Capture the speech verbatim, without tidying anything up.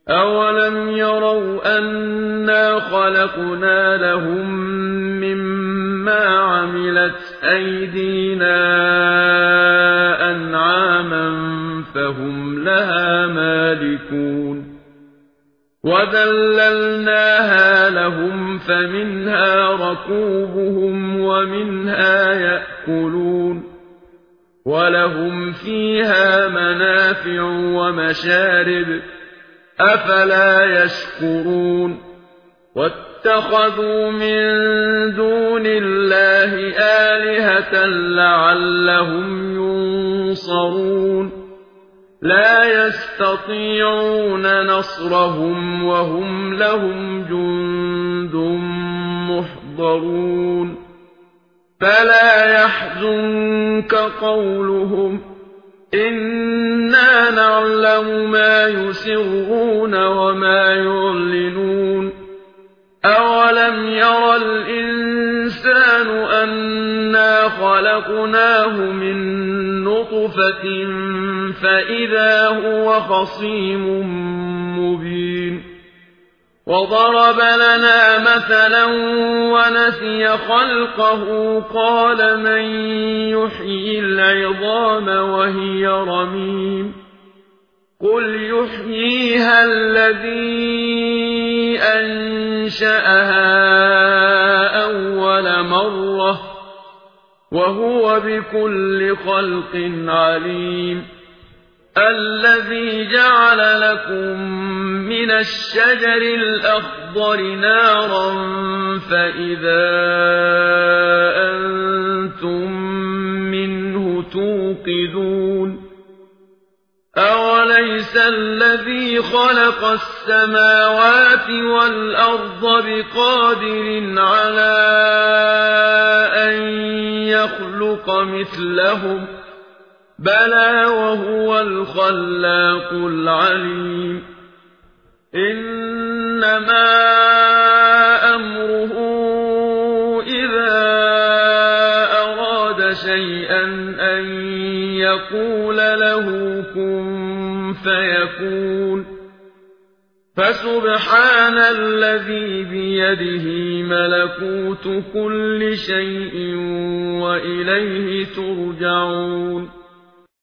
أَوَلَمْ يَرَوْا أَنَّا خَلَقْنَا لَهُم مِّمَّا عَمِلَتْ أَيْدِينَا أَنْعَامًا فَهُمْ لَهَا مَالِكُونَ وَذَلَّلْنَاهَا لَهُمْ فَمِنْهَا رَكُوبُهُمْ وَمِنْهَا يَأْكُلُونَ وَلَهُمْ فِيهَا مَنَافِعُ وَمَشَارِبُ أَفَلَا يَشْكُرُونَ وَاتَّخَذُوا مِن دُونِ اللَّهِ آلِهَةً لَّعَلَّهُمْ يُنصَرُونَ لَا يَسْتَطِيعُونَ نَصْرَهُمْ وَهُمْ لَهُمْ جُندٌ مُّحْضَرُونَ فَلَا يَحْزُنكَ قَوْلُهُمْ إِنَّا نَعْلَمُ مَا يُسِرُّونَ وَمَا يُعْلِنُونَ أَوَلَمْ يَرَ الْإِنسَانُ أَنَّا خَلَقْنَاهُ مِن نُّطْفَةٍ فَإِذَا هُوَ خَصِيمٌ مُّبِينٌ وَضَرَبَ لَنَا مَثَلًا وَنَسِيَ خَلْقَهُ قَالَ مَن يُحْيِي الْعِظَامَ وَهِيَ رَمِيمٌ قُلْ يُحْيِيهَا الَّذِي أَنشَأَهَا أَوَّلَ مَرَّةٍ وَهُوَ بِكُلِّ خَلْقٍ عَلِيمٌ الَّذِي جَعَلَ لَكُم مِّنَ الشَّجَرِ الْأَخْضَرِ نَارًا فَإِذَا أَنتُم مِّنْهُ تُوقِدُونَ أَوَلَيْسَ الَّذِي خَلَقَ السَّمَاوَاتِ وَالْأَرْضَ بِقَادِرٍ عَلَىٰ أَن يَخْلُقَ مِثْلَهُم بَلَىٰ وَهُوَ الْخَلَّاقُ الْعَلِيمُ إِنَّمَا أَمْرُهُ إِذَا أَرَادَ شَيْئًا أَن يَقُولَ لَهُ كُن فَيَكُونُ فَسُبْحَانَ الَّذِي بِيَدِهِ مَلَكُوتُ كُلِّ شَيْءٍ وَإِلَيْهِ تُرْجَعُونَ